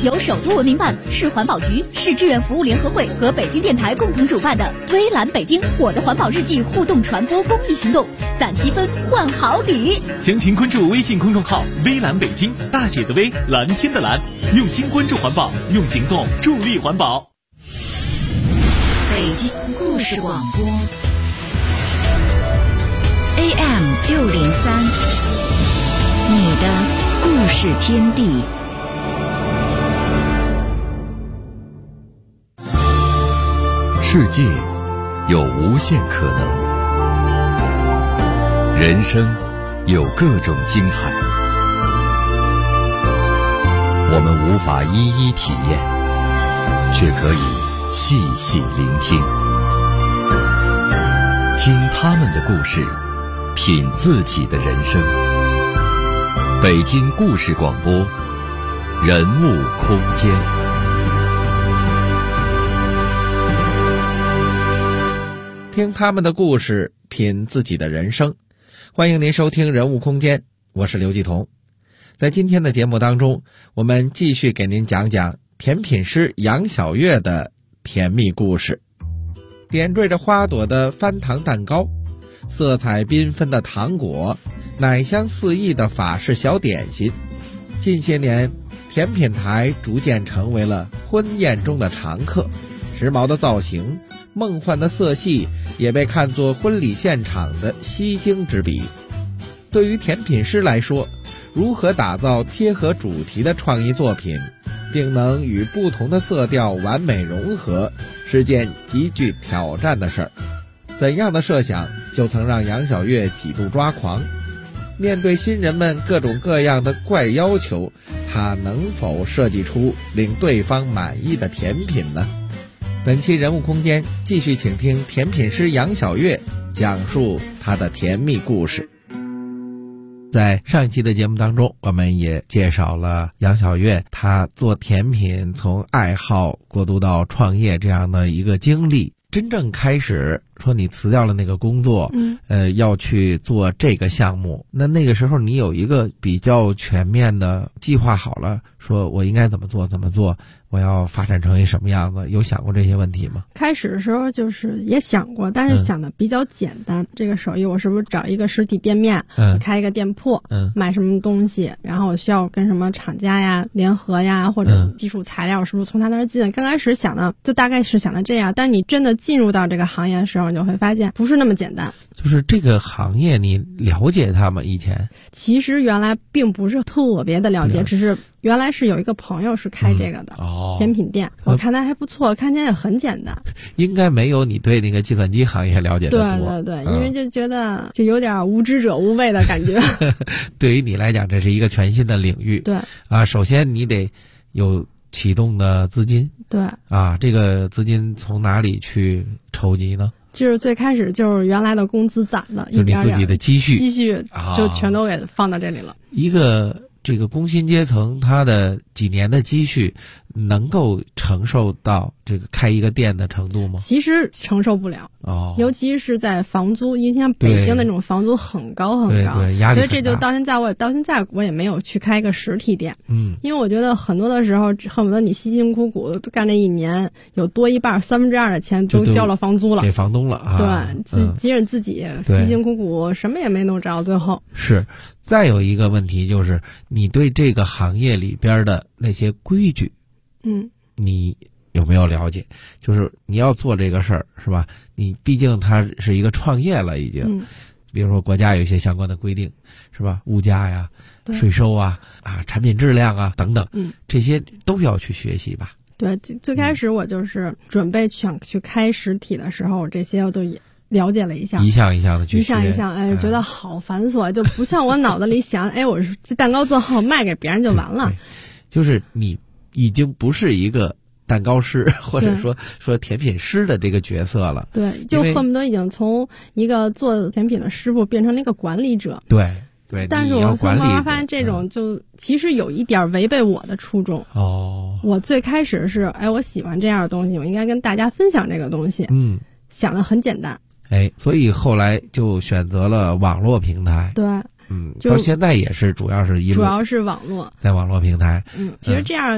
由首都文明办、市环保局、市志愿服务联合会和北京电台共同主办的微蓝北京我的环保日记互动传播公益行动，攒积分换好礼。 详情关注微信公众号微蓝北京，大写的微，蓝天的蓝，用心关注环保，用行动助力环保。 北京故事广播 AM603，你的故事天地。 世界有无限可能，人生有各种精彩，我们无法一一体验，却可以细细聆听，听他们的故事，品自己的人生。北京故事广播，人物空间。 听他们的故事，品自己的人生。欢迎您收听人物空间，我是刘继彤。在今天的节目当中，我们继续给您讲讲甜品师杨小月的甜蜜故事。点缀着花朵的翻糖蛋糕，色彩缤纷的糖果，奶香四溢的法式小点心。近些年，甜品台逐渐成为了婚宴中的常客，时髦的造型，梦幻的色系也被看作婚礼现场的吸睛之笔。对于甜品师来说，如何打造贴合主题的创意作品，并能与不同的色调完美融合，是件极具挑战的事儿。怎样的设想就曾让杨小月几度抓狂？面对新人们各种各样的怪要求，她能否设计出令对方满意的甜品呢？本期人物空间继续请听甜品师杨小月讲述她的甜蜜故事。在上一期的节目当中，我们也介绍了杨小月她做甜品从爱好过渡到创业这样的一个经历。真正开始说你辞掉了那个工作，要去做这个项目，那个时候你有一个比较全面的计划好了，说我应该怎么做，我要发展成一什么样子，有想过这些问题吗？ 开始的时候就是也想过，但是想的比较简单。这个手艺我是不是找一个实体店面，开一个店铺，卖什么东西，然后我需要跟什么厂家呀联合呀，或者基础材料是不是从他那儿进？刚开始想的就大概是想的这样，但你真的进入到这个行业的时候，你就会发现不是那么简单。 就是这个行业你了解它吗？以前其实原来并不是特别的了解，只是原来是有一个朋友是开这个的，甜品店，我看他还不错，看起来也很简单。 应该没有你对那个计算机行业了解的多。 对，因为就觉得就有点无知者无畏的感觉。 对于你来讲，这是一个全新的领域。 对首先你得有启动的资金。 对这个资金从哪里去筹集呢？ 就是最开始就是原来的工资攒的， 就是你自己的积蓄就全都给放到这里了。 一个这个工薪阶层，他的几年的积蓄能够承受到这个开一个店的程度吗？ 其实承受不了尤其是在房租，因为像北京那种房租很高很高， 对，压力很大。 所以这就到现在我也没有去开一个实体店。因为我觉得很多的时候恨不得你辛辛苦苦干这一年，有多一半2/3的钱都交了房租了， 给房东了对，即使自己辛辛苦苦什么也没弄着，最后是。再有一个问题就是，你对这个行业里边的那些规矩，你有没有了解？就是你要做这个事儿，是吧？你毕竟它是一个创业了，已经。比如说国家有一些相关的规定，是吧？物价呀、税收啊、产品质量啊等等，这些都要去学习吧。 对，最开始我就是准备想去开实体的时候，这些我都也了解了一下， 一项一项的去学， 一项，觉得好繁琐，就不像我脑子里想，我这蛋糕做好卖给别人就完了。 就是你已经不是一个蛋糕师或者说甜品师的这个角色了。 对，就恨不得已经从一个做甜品的师傅变成了一个管理者。 对， 但是我慢慢发现这种就其实有一点违背我的初衷。我最开始是我喜欢这样的东西，我应该跟大家分享这个东西。想的很简单。 所以后来就选择了网络平台。 对， 到现在也是主要是网络，在网络平台。 其实这样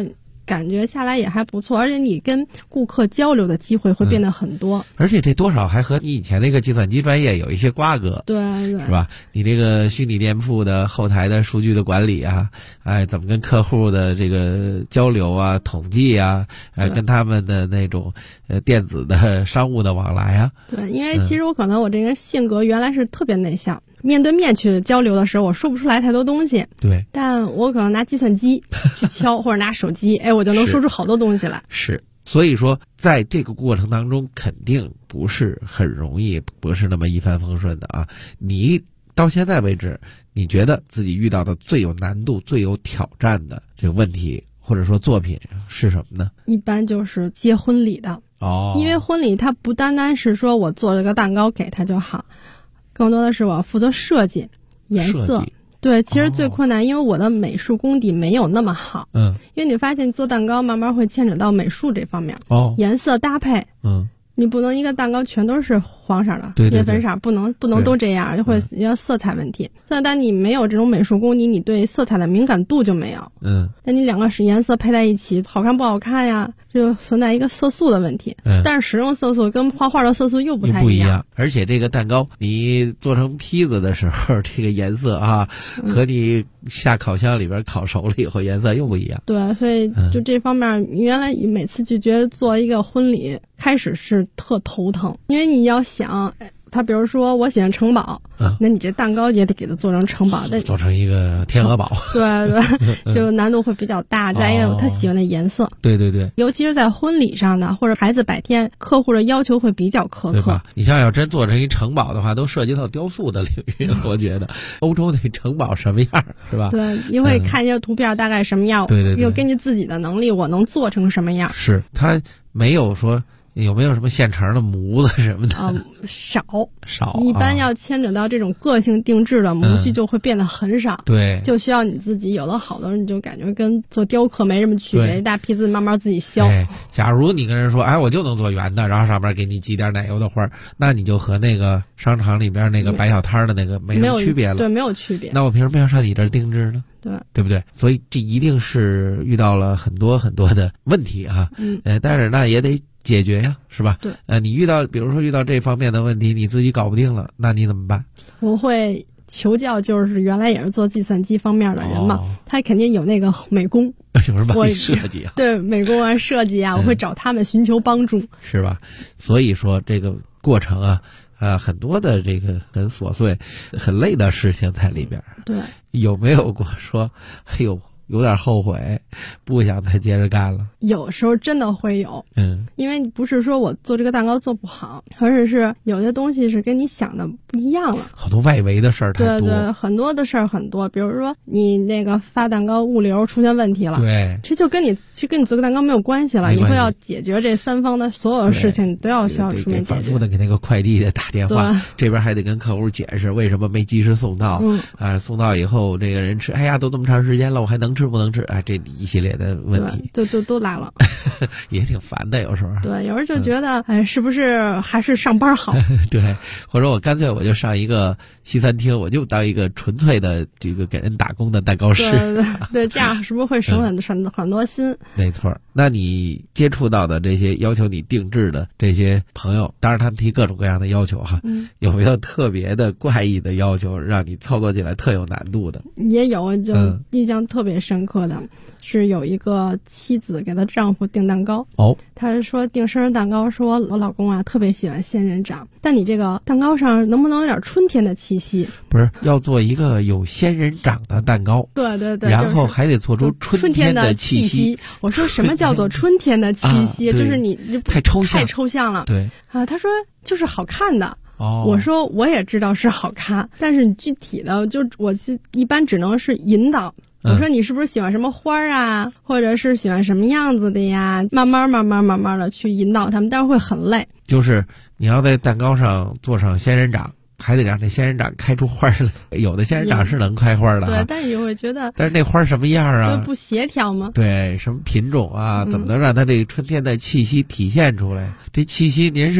感觉下来也还不错，而且你跟顾客交流的机会会变得很多。 而且这多少还和你以前那个计算机专业有一些瓜葛， 对， 是吧？你这个虚拟店铺的后台的数据的管理啊，怎么跟客户的这个交流啊、统计啊，跟他们的那种电子的商务的往来啊。 对，因为其实我可能我这个人性格原来是特别内向，面对面去交流的时候，我说不出来太多东西。 对， 但我可能拿计算机去敲，或者拿手机，我就能说出好多东西来。 是，所以说在这个过程当中，肯定不是很容易，不是那么一帆风顺的啊。你到现在为止，你觉得自己遇到的最有难度、最有挑战的这个问题，或者说作品是什么呢？ 一般就是接婚礼的。因为婚礼它不单单是说我做了个蛋糕给他就好，更多的是我负责设计颜色。对，其实最困难，因为我的美术功底没有那么好。因为你发现做蛋糕慢慢会牵扯到美术这方面。颜色搭配。你不能一个蛋糕全都是黄色的， 对， 叶粉色，不能都这样，就会要色彩问题。但你没有这种美术功底，你对色彩的敏感度就没有。那你两个颜色配在一起，好看不好看呀？就存在一个色素的问题。但是使用色素跟画画的色素又不太一样。 而且这个蛋糕你做成坯子的时候，这个颜色啊，和你下烤箱里边烤熟了以后颜色又不一样。 对，所以就这方面，原来每次就觉得做一个婚礼开始是特头疼，因为你要想他比如说我喜欢城堡，那你这蛋糕也得给它做成城堡， 做成一个天鹅堡。 对，就难度会比较大。再一个他喜欢的颜色。 对， 尤其是在婚礼上的或者孩子百天，客户的要求会比较苛刻。 对吧？你像要真做成一城堡的话，都涉及到雕塑的领域。我觉得欧洲那城堡什么样，是吧？ 对，你会看一下图片大概什么样。 对， 又根据自己的能力，我能做成什么样。 是，他没有说有没有什么现成的模子什么的？ 少， 一般要牵扯到这种个性定制的模具就会变得很少。 对， 就需要你自己有了好多人，就感觉跟做雕刻没什么区别，一大坯子慢慢自己削。 假如你跟人说，我就能做圆的，然后上面给你挤点奶油的花，那你就和那个商场里边那个摆小摊的那个没什么区别了。 对，没有区别。 那我凭什么要上你这儿定制呢？对不对？所以这一定是遇到了很多很多的问题哈。但是那也得解决呀，是吧？ 对。 你比如说遇到这方面的问题，你自己搞不定了，那你怎么办？ 我会求教，就是原来也是做计算机方面的人嘛，他肯定有那个美工， 有人帮你设计啊。 对，美工啊，设计啊，我会找他们寻求帮助， 是吧？所以说这个过程啊。很多的这个很琐碎、很累的事情在里边。 对， 有没有过说，有点后悔，不想再接着干了？ 有时候真的会有，因为不是说我做这个蛋糕做不好，而是有些东西是跟你想的不一样了。 好多外围的事儿太多。 对，很多的事儿很多，比如说你那个发蛋糕物流出现问题了， 对， 这就跟你做个蛋糕没有关系了。你会要解决这三方的所有的事情，你都要需要书面解决。 反复的给那个快递的打电话，这边还得跟客户解释为什么没及时送到。送到以后这个人吃，都这么长时间了，我还能吃不能吃？这一系列的问题， 就都来了， 也挺烦的，有时候。 对，有时候就觉得，是不是还是上班好？ 对，或者我干脆我就上一个西餐厅，我就当一个纯粹的这个给人打工的蛋糕师。 对，这样是不是会省很多心？ 没错。那你接触到的这些要求你定制的这些朋友，当然他们提各种各样的要求哈，有没有特别的怪异的要求，让你操作起来特有难度的？ 也有，就印象特别深刻的。是有一个妻子给她丈夫订蛋糕，她是说订生日蛋糕，说我老公啊特别喜欢仙人掌，但你这个蛋糕上能不能有点春天的气息？ 不是，要做一个有仙人掌的蛋糕， 对， 然后还得做出春天的气息。 我说什么叫做春天的气息？就是你太抽象了。 对他说就是好看的。我说我也知道是好看，但是你具体的我一般只能是引导。我说你是不是喜欢什么花啊，或者是喜欢什么样子的呀？慢慢的去引导他们，但是会很累。 就是你要在蛋糕上做上仙人掌，还得让这仙人掌开出花来。有的仙人掌是能开花的， 对，但是你会觉得， 但是那花什么样啊？ 不协调吗？ 对，什么品种啊？怎么能让它这个春天的气息体现出来？这气息您是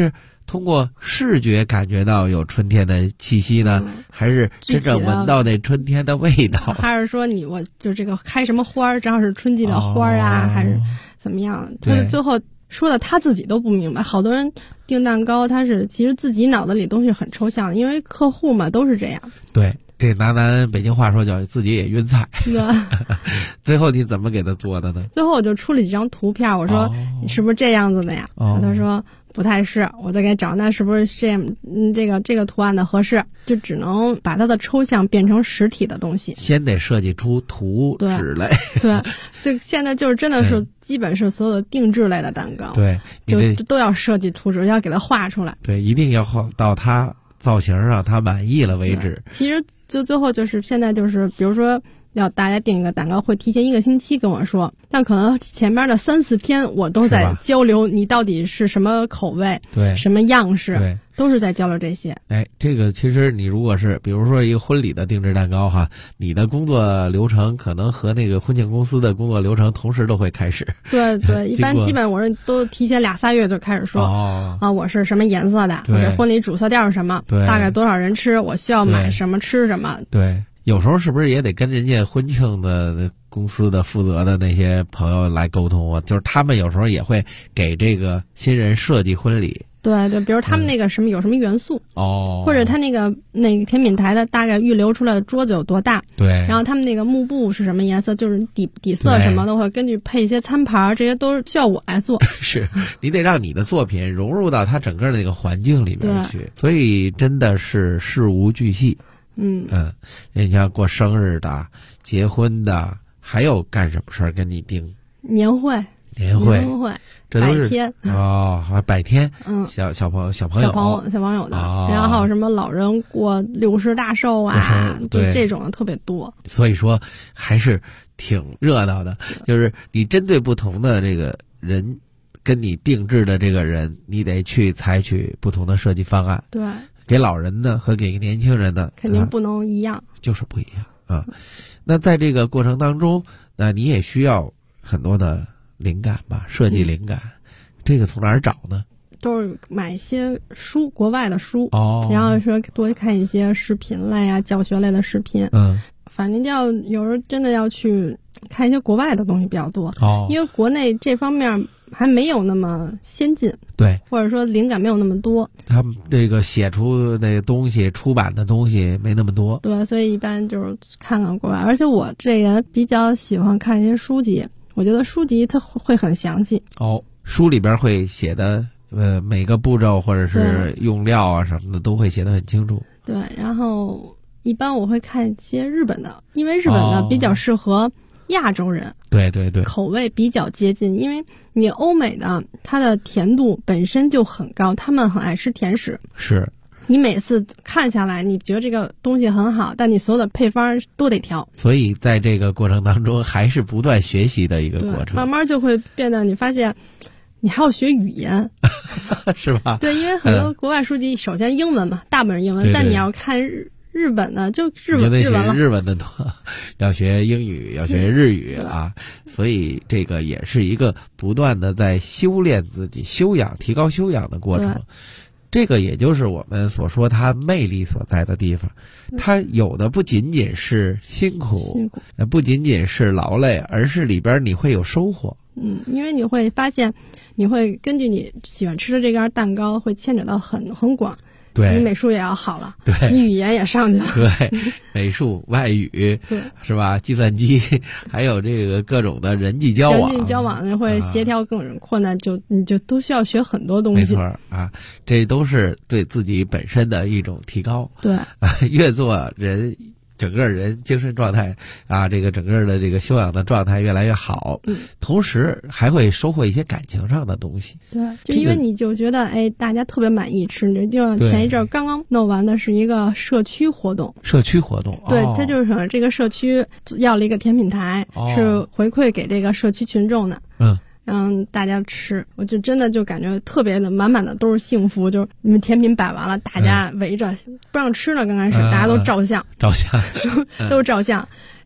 通过视觉感觉到有春天的气息呢，还是真正闻到那春天的味道？ 还是说我就这个开什么花正好是春季的花啊，还是怎么样？他最后说的他自己都不明白。好多人订蛋糕，他是其实自己脑子里东西很抽象，因为客户嘛都是这样。 对。这拿咱北京话说叫自己也晕菜。最后你怎么给他做的呢？ 最后我就出了几张图片，我说你是不是这样子的呀？他说不太是，我再给找那是不是这样？这个图案的合适，就只能把它的抽象变成实体的东西。 先得设计出图纸来。 对，就现在就是真的是基本是所有的定制类的蛋糕， 对， 就都要设计图纸，要给它画出来。 对，一定要到它造型上他满意了为止。 其实就最后就是现在就是比如说要大家订一个蛋糕，会提前1个星期跟我说，但可能前面的3、4天我都在交流你到底是什么口味， 对， 什么样式， 对， 都是在交流这些。 这个其实你如果是比如说一个婚礼的定制蛋糕哈，你的工作流程可能和那个婚庆公司的工作流程同时都会开始。 对对，基本我是都提前2、3月就开始说我是什么颜色的，我这婚礼主色调是什么，大概多少人吃，我需要买什么吃什么。 对。有时候是不是也得跟人家婚庆的公司的负责的那些朋友来沟通啊？就是他们有时候也会给这个新人设计婚礼。 对对，比如他们那个什么有什么元素或者他那个甜品台的大概预留出来的桌子有多大， 对， 然后他们那个幕布是什么颜色，就是底色什么的，会根据配一些餐盘，这些都是需要我来做。 是你得让你的作品融入到它整个的那个环境里面去，所以真的是事无巨细。你像过生日的、结婚的，还有干什么事儿跟你定年会， 这都是百天百天，小朋友的，然后还有什么老人过60大寿啊，就这种的特别多。 所以说还是挺热闹的，就是你针对不同的这个人，跟你定制的这个人，你得去采取不同的设计方案。 对。 给老人的和给年轻人的肯定不能一样， 就是不一样啊。那在这个过程当中，那你也需要很多的灵感吧，设计灵感，这个从哪儿找呢？ 都是买一些书，国外的书，然后说多看一些视频类啊、教学类的视频。反正有时候真的要去看一些国外的东西比较多，因为国内这方面还没有那么先进， 对， 或者说灵感没有那么多， 他们这个写出那个东西、出版的东西没那么多， 对，所以一般就是看看国外。而且我这人比较喜欢看一些书籍，我觉得书籍它会很详细。 书里边会写的每个步骤或者是用料啊什么的都会写得很清楚。 对，然后一般我会看一些日本的，因为日本的比较适合亚洲人， 对对对， 口味比较接近。因为你欧美的它的甜度本身就很高，他们很爱吃甜食， 是你每次看下来你觉得这个东西很好，但你所有的配方都得调， 所以在这个过程当中还是不断学习的一个过程， 慢慢就会变得你发现你还要学语言是吧？ 对，因为很多国外书籍首先英文嘛，大部分英文，但你要看日本的就日文了， 日文的多，要学英语，要学日语啊，所以这个也是一个不断的在修炼自己、修养、提高修养的过程。这个也就是我们所说它魅力所在的地方，它有的不仅仅是辛苦，不仅仅是劳累，而是里边你会有收获。 因为你会发现，你会根据你喜欢吃的这根蛋糕，会牵扯到很广。 对， 你美术也要好了， 对， 你语言也上去了， 对，美术、外语， 对， 是吧？计算机，还有这个各种的人际交往， 人际交往呢会协调各种困难，你就都需要学很多东西。 没错啊，这都是对自己本身的一种提高。 对， 越做人。整个人精神状态啊，这个整个的这个修养的状态越来越好，同时还会收获一些感情上的东西。 对，就因为你就觉得大家特别满意吃，就前一阵刚刚弄完的是一个社区活动。 社区活动， 对，它就是这个社区要了一个甜品台，是回馈给这个社区群众的。让大家吃，我就真的就感觉特别的满满的都是幸福，就是你们甜品摆完了，大家围着不让吃了，刚开始大家都照相， 都照相， 然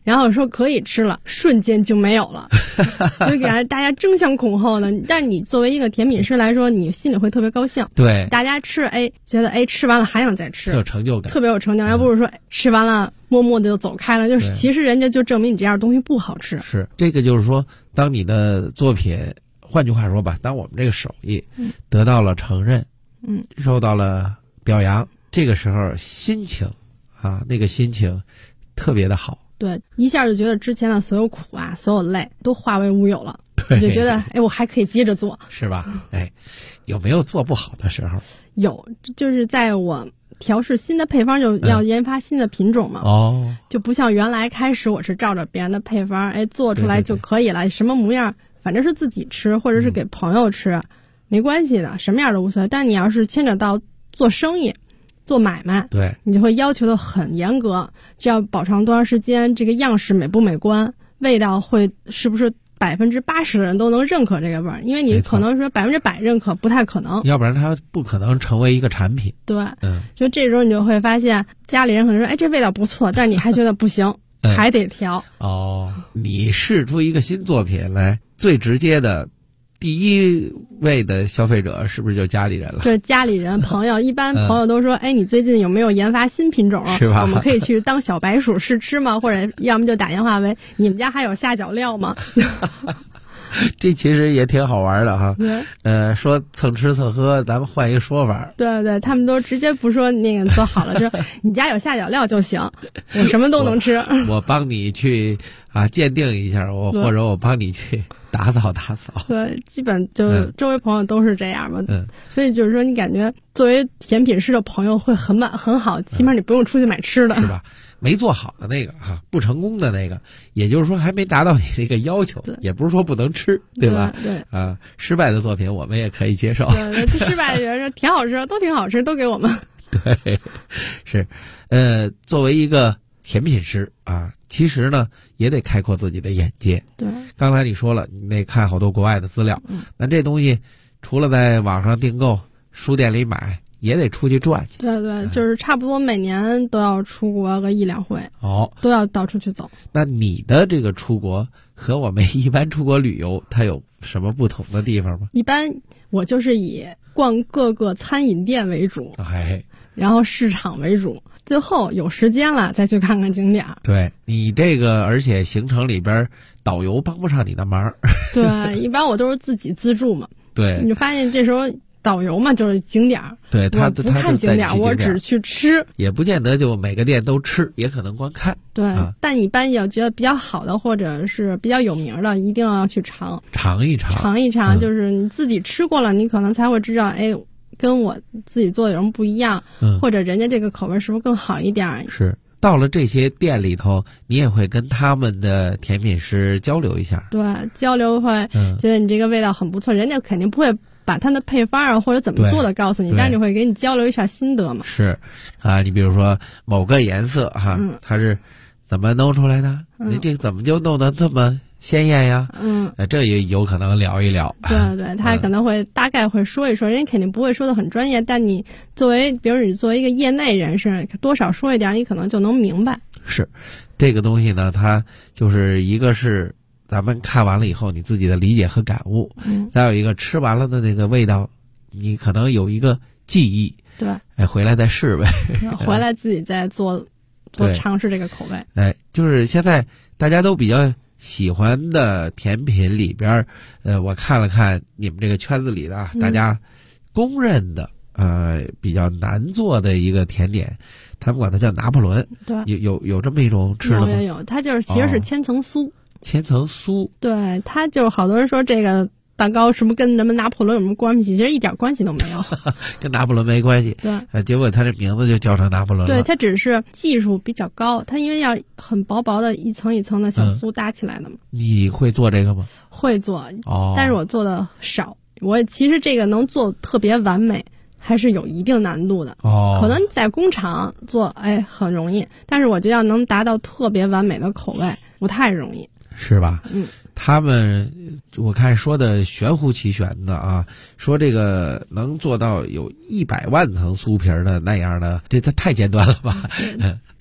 然后说可以吃了，瞬间就没有了，就给大家争相恐后的。但是你作为一个甜品师来说，你心里会特别高兴。 对， 大家吃，觉得吃完了还想再吃， 特有成就感， 特别有成就感。要不是说吃完了默默的就走开了，就是其实人家就证明你这样东西不好吃。 是这个，就是说，当你的作品，换句话说吧，当我们这个手艺得到了承认，受到了表扬，这个时候心情啊，那个心情特别的好。 对，一下就觉得之前的所有苦啊，所有累都化为乌有了。你就觉得我还可以接着做， 是吧？有没有做不好的时候？ 有，就是在我调试新的配方，就要研发新的品种嘛。就不像原来开始我是照着别人的配方，做出来就可以了，对，什么模样，反正是自己吃或者是给朋友吃，没关系的，什么样都无所谓。但你要是牵扯到做生意、做买卖， 对， 你就会要求的很严格，这要保持多长时间，这个样式美不美观，味道会是不是80%的人都能认可这个味儿，因为你可能说100%认可不太可能， 要不然它不可能成为一个产品。 对，就这时候你就会发现家里人可能说，这味道不错，但是你还觉得不行，还得调。 你试出一个新作品来，最直接的第一位的消费者是不是就家里人了？ 对，家里人、朋友，一般朋友都说，你最近有没有研发新品种？ 是吧？ 我们可以去当小白鼠试吃吗？或者要么就打电话问你们家还有下脚料吗？ 这其实也挺好玩的哈。说蹭吃蹭喝，咱们换一个说法。 对，他们都直接不说那个做好了，说你家有下脚料就行，我什么都能吃。 我帮你去鉴定一下，或者我帮你去打扫。 对，基本就周围朋友都是这样嘛。所以就是说，你感觉作为甜品师的朋友会很好，起码你不用出去买吃的， 是吧？没做好的那个不成功的那个，也就是说还没达到你那个要求，也不是说不能吃，对吧？ 对， 失败的作品我们也可以接受。 对，失败的人说挺好吃，都挺好吃，都给我们。 对，是，作为一个甜品师其实呢也得开阔自己的眼界。 对， 刚才你说了，你得看好多国外的资料，那这东西除了在网上订购、书店里买，也得出去转去。 对，就是差不多每年都要出国个1-2回，都要到处去走。 那你的这个出国和我们一般出国旅游，它有什么不同的地方吗？ 一般我就是以逛各个餐饮店为主，然后市场为主，最后有时间了再去看看景点。 对，你这个而且行程里边导游帮不上你的忙。 对，一般我都是自己自助嘛。 对， 你就发现这时候导游嘛就是景点， 对，他不看景点，我只去吃， 也不见得就每个店都吃，也可能光看。 对，但一般要觉得比较好的或者是比较有名的，一定要去尝一尝，就是你自己吃过了，你可能才会知道，跟我自己做的有什么不一样，或者人家这个口味是不是更好一点。 是，到了这些店里头，你也会跟他们的甜品师交流一下。 对，交流会觉得你这个味道很不错，人家肯定不会把它的配方或者怎么做的告诉你，但是会给你交流一下心得嘛。 是你比如说某个颜色它是怎么弄出来的？你这个怎么就弄得这么鲜艳呀？这也有可能聊一聊。 对，他可能会大概会说一说，人家肯定不会说的很专业，但你比如你作为一个业内人士，多少说一点，你可能就能明白。 是，这个东西呢，它就是一个是咱们看完了以后你自己的理解和感悟，再有一个吃完了的那个味道，你可能有一个记忆。 对， 回来再试呗。 回来自己再做尝试这个口味。就是现在大家都比较喜欢的甜品里边，我看了看你们这个圈子里的大家公认的比较难做的一个甜点，他们管它叫拿破仑。 对， 有这么一种吃的吗？ 有，它就是其实是千层酥。 千层酥。对， 它就是好多人说这个蛋糕是不是跟咱们拿破仑有什么关系？其实一点关系都没有。 跟拿破仑没关系。 对， 结果他这名字就叫成拿破仑了。 对，它只是技术比较高，它因为要很薄的一层一层的小酥搭起来的嘛。 你会做这个吗？ 会做，但是我做的少。我其实这个能做特别完美，还是有一定难度的。可能在工厂做很容易，但是我觉得要能达到特别完美的口味不太容易。 是吧？他们我看说的玄乎其玄的说这个能做到有100万层酥皮的那样的，这太尖端了吧？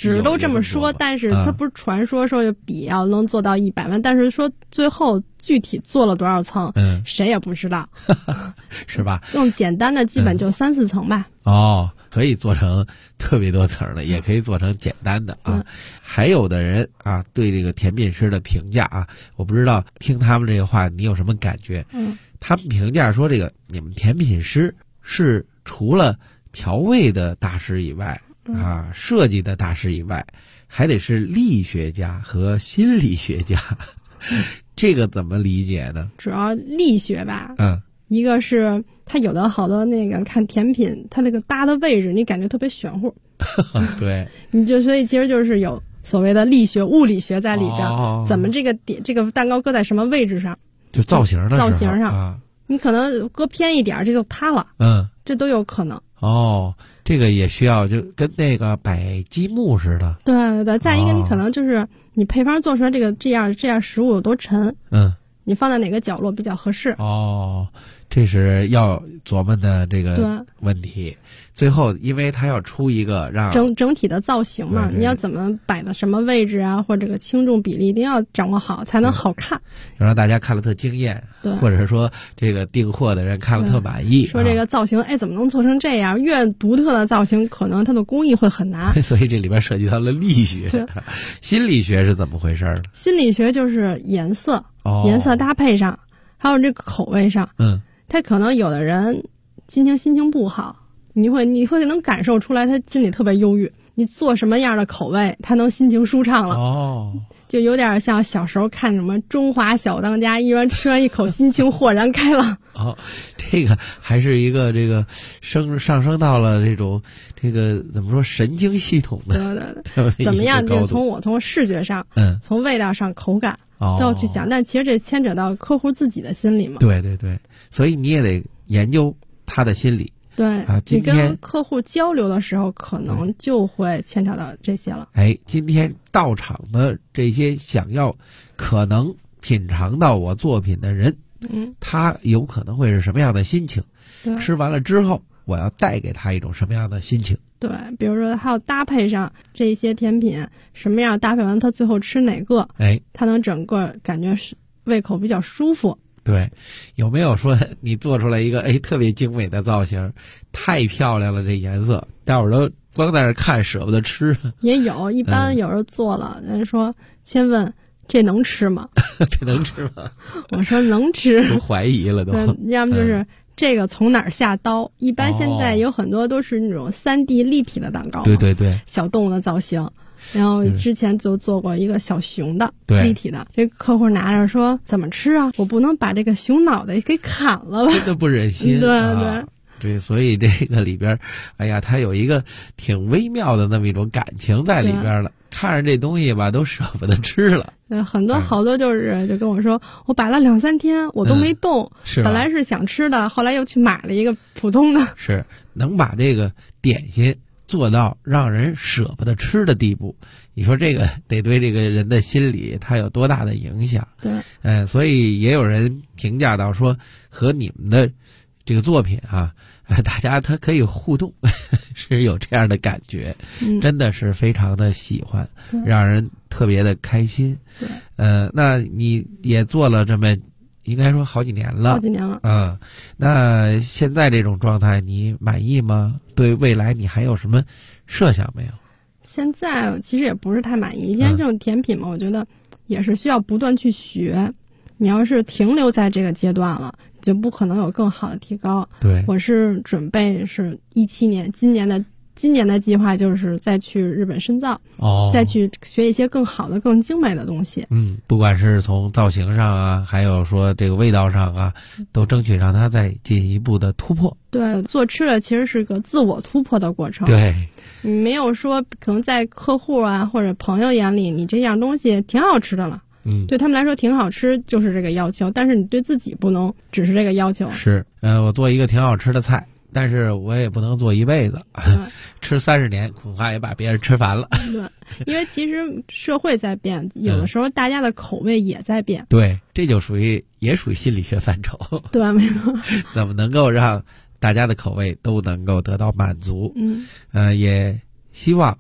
只都这么说，但是它不是传说说笔要能做到100万，但是说最后具体做了多少层，谁也不知道， 是吧？ 用简单的基本就3、4层吧。 哦，可以做成特别多层的，也可以做成简单的啊。还有的人啊，对这个甜品师的评价啊，我不知道听他们这个话你有什么感觉？他们评价说，这个你们甜品师是除了调味的大师以外啊，设计的大师以外，还得是力学家和心理学家。这个怎么理解呢？ 主要力学吧，一个是它有的好多那个看甜品，它那个搭的位置，你感觉特别玄乎。 对， 所以其实就是有所谓的力学、物理学在里边，怎么这个蛋糕搁在什么位置上， 就造型上，你可能搁偏一点，这就塌了。这都有可能。 这个也需要就跟那个摆积木似的。 对，再一个你可能就是你配方做出来这样食物有多沉，你放在哪个角落比较合适。 这是要琢磨的这个问题。最后，因为它要出一个让整体的造型嘛，你要怎么摆的什么位置啊，或者这个轻重比例一定要掌握好，才能好看， 要让大家看了特惊艳，或者说这个订货的人看了特满意。 说这个造型，怎么能做成这样？越独特的造型，可能它的工艺会很难。 所以这里边涉及到了力学，心理学是怎么回事呢？ 心理学就是颜色，颜色搭配上，还有这个口味上。他可能有的人心情不好，你会能感受出来他心里特别忧郁。你做什么样的口味，他能心情舒畅了。就有点像小时候看什么《中华小当家》，一人吃完一口，心情豁然开朗。 这个还是一个这个上升到了这种这个怎么说神经系统的。 对，怎么样？就从视觉上，从味道上、口感。都要去想，但其实这牵扯到客户自己的心理嘛。对， 所以你也得研究他的心理。 对，你跟客户交流的时候，可能就会牵扯到这些了。 今天到场的这些想要可能品尝到我作品的人，他有可能会是什么样的心情？吃完了之后，我要带给他一种什么样的心情？ 对，比如说还要搭配上这些甜品，什么样搭配完他最后吃哪个，他能整个感觉是胃口比较舒服。 对，有没有说你做出来一个特别精美的造型，太漂亮了，这颜色待会儿都光在那看舍不得吃？也有，一般有时候做了，人说先问这能吃吗？ 这能吃吗？ 我说能吃， 都怀疑了都。 要么就是这个从哪儿下刀？一般现在有很多都是那种3D 立体的蛋糕， 对， 小动物的造型。然后之前就做过一个小熊的立体的，这客户拿着说怎么吃啊？我不能把这个熊脑袋给砍了吧？ 真的不忍心。对，所以这个里边，它有一个挺微妙的那么一种感情在里边了。看着这东西吧，都舍不得吃了。 很多好多就跟我说，我摆了2、3天，我都没动。本来是想吃的，后来又去买了一个普通的。 是能把这个点心做到让人舍不得吃的地步，你说这个得对这个人的心理他有多大的影响？ 对， 所以也有人评价到说，和你们的这个作品大家他可以互动，是有这样的感觉，真的是非常的喜欢，让人特别的开心。那你也做了这么应该说好几年了。那现在这种状态你满意吗？对未来你还有什么设想没有？ 现在其实也不是太满意，现在这种甜品嘛，我觉得也是需要不断去学。你要是停留在这个阶段了，就不可能有更好的提高。 对， 我是准备是17年，今年的计划就是再去日本深造，再去学一些更好的、更精美的东西。 不管是从造型上啊，还有说这个味道上啊，都争取让它再进一步的突破。 对，做吃的其实是个自我突破的过程。 对， 没有说可能在客户啊或者朋友眼里，你这样东西挺好吃的了。对他们来说挺好吃，就是这个要求，但是你对自己不能只是这个要求。 是，我做一个挺好吃的菜，但是我也不能做一辈子，吃30年恐怕也把别人吃烦了。 对，因为其实社会在变，有的时候大家的口味也在变。 对，这就属于心理学范畴。 对，没错。 怎么能够让大家的口味都能够得到满足？也希望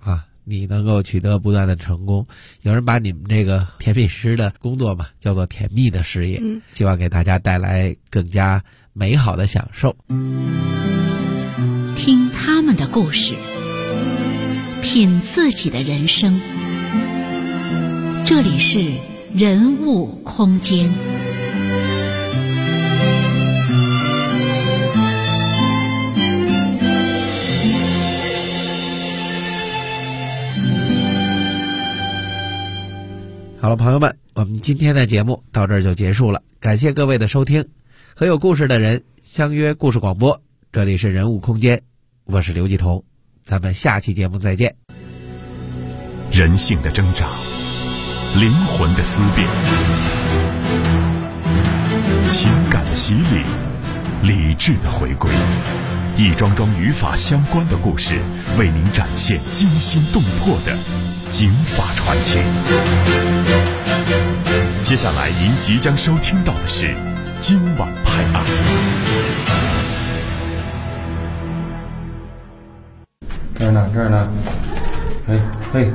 你能够取得不断的成功。有人把你们这个甜品师的工作嘛叫做甜蜜的事业，希望给大家带来更加美好的享受。 听他们的故事，品自己的人生。这里是人物空间。 好了，朋友们，我们今天的节目到这儿就结束了，感谢各位的收听。和有故事的人相约故事广播，这里是人物空间，我是刘继彤，咱们下期节目再见。 人性的挣扎，灵魂的思辨，情感的洗礼，理智的回归，一桩桩与法相关的故事，为您展现惊心动魄的警法传奇。接下来您即将收听到的是今晚拍案。 这儿呢，嘿，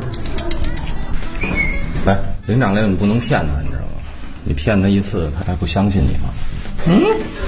来，领长来了，你不能骗他，你知道吗？你骗他一次，他还不相信你吗？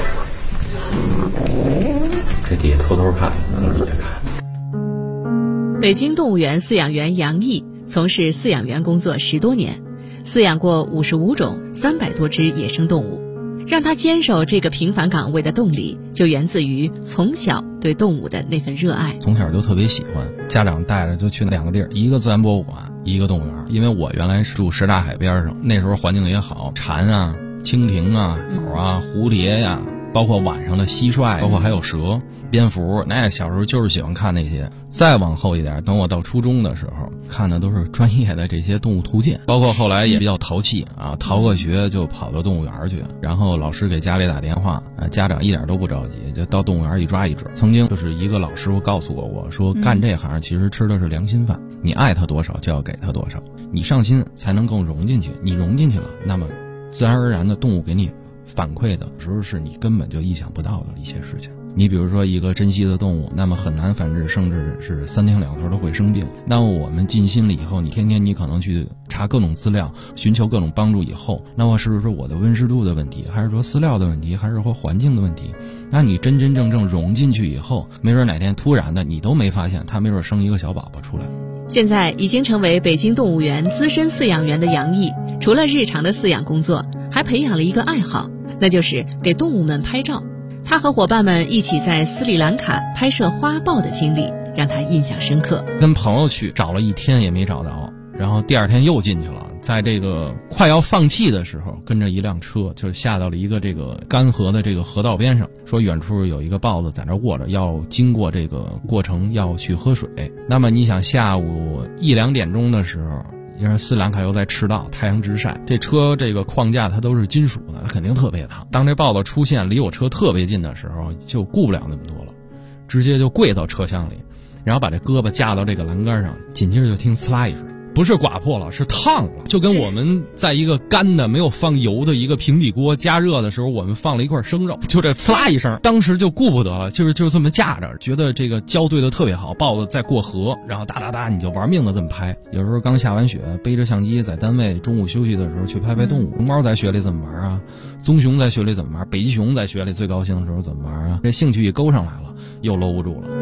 这底下偷偷看，往底下看。 北京动物园饲养员杨毅从事饲养员工作10多年，饲养过55种300多只野生动物。让他坚守这个平凡岗位的动力，就源自于从小对动物的那份热爱。 从小就特别喜欢，家长带着就去2个地儿，一个自然博物馆，一个动物园。因为我原来是住什刹海边上，那时候环境也好，蝉啊、蜻蜓啊、鸟啊、蝴蝶呀，包括晚上的蟋蟀，包括还有蛇、蝙蝠，那小时候就是喜欢看那些。再往后一点，等我到初中的时候，看的都是专业的这些动物图鉴，包括后来也比较淘气啊，逃个学就跑到动物园去，然后老师给家里打电话，家长一点都不着急，就到动物园一抓一准。曾经就是一个老师傅告诉我说干这行其实吃的是良心饭，你爱他多少就要给他多少，你上心才能更融进去，你融进去了，那么自然而然的动物给你反馈的时候是你根本就意想不到的一些事情。你比如说一个珍稀的动物，那么很难繁殖，甚至是3天2头都会生病。那我们尽心了以后，你天天你可能去查各种资料，寻求各种帮助以后，那么是不是我的温湿度的问题，还是说饲料的问题，还是说环境的问题？那你真真正正融进去以后，没准哪天突然的你都没发现，它没准生一个小宝宝出来。 现在已经成为北京动物园资深饲养员的杨毅，除了日常的饲养工作，还培养了一个爱好，那就是给动物们拍照。他和伙伴们一起在斯里兰卡拍摄花豹的经历让他印象深刻。 跟朋友去找了1天也没找到，然后第2天又进去了，在这个快要放弃的时候，跟着一辆车就下到了一个这个干涸的这个河道边上，说远处有一个豹子在那卧着，要经过这个过程要去喝水。那么你想下午1、2点钟的时候，因为斯里兰卡又在赤道，太阳直晒，这车这个框架它都是金属的，它肯定特别烫。当这豹子出现离我车特别近的时候，就顾不了那么多了，直接就跪到车厢里，然后把这胳膊架到这个栏杆上，紧接着就听呲啦一声，不是刮破了，是烫了，就跟我们在一个干的没有放油的一个平底锅加热的时候，我们放了一块生肉，就这呲啦一声，当时就顾不得了，就这么架着，觉得这个交对的特别好，豹子在过河，然后哒哒哒你就玩命的这么拍。有时候刚下完雪，背着相机在单位中午休息的时候去拍拍动物。熊猫在雪里怎么玩啊？棕熊在雪里怎么玩？北极熊在雪里最高兴的时候怎么玩啊？这兴趣一勾上来了，又搂不住了。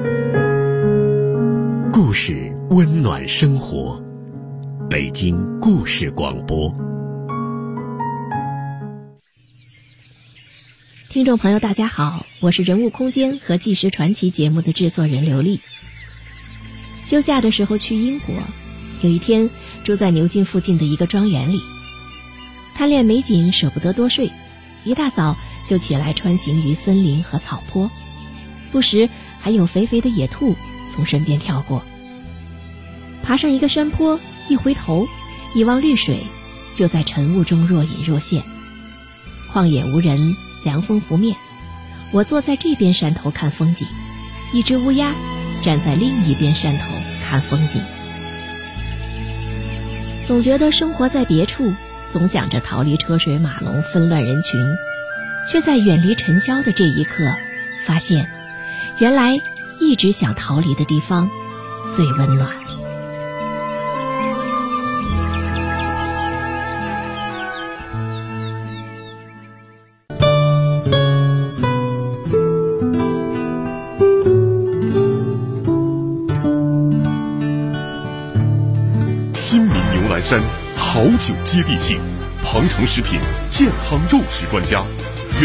故事温暖生活，北京故事广播。 听众朋友大家好，我是人物空间和纪实传奇节目的制作人刘丽。休假的时候去英国，有一天住在牛津附近的一个庄园里，贪恋美景舍不得多睡，一大早就起来穿行于森林和草坡，不时还有肥肥的野兔从身边跳过。爬上一个山坡，一回头一望绿水，就在晨雾中若隐若现。旷野无人，凉风拂面，我坐在这边山头看风景，一只乌鸦站在另一边山头看风景。总觉得生活在别处，总想着逃离车水马龙纷乱人群，却在远离尘嚣的这一刻，发现原来一直想逃离的地方最温暖。 山，好酒接地气。鹏城食品健康肉食专家，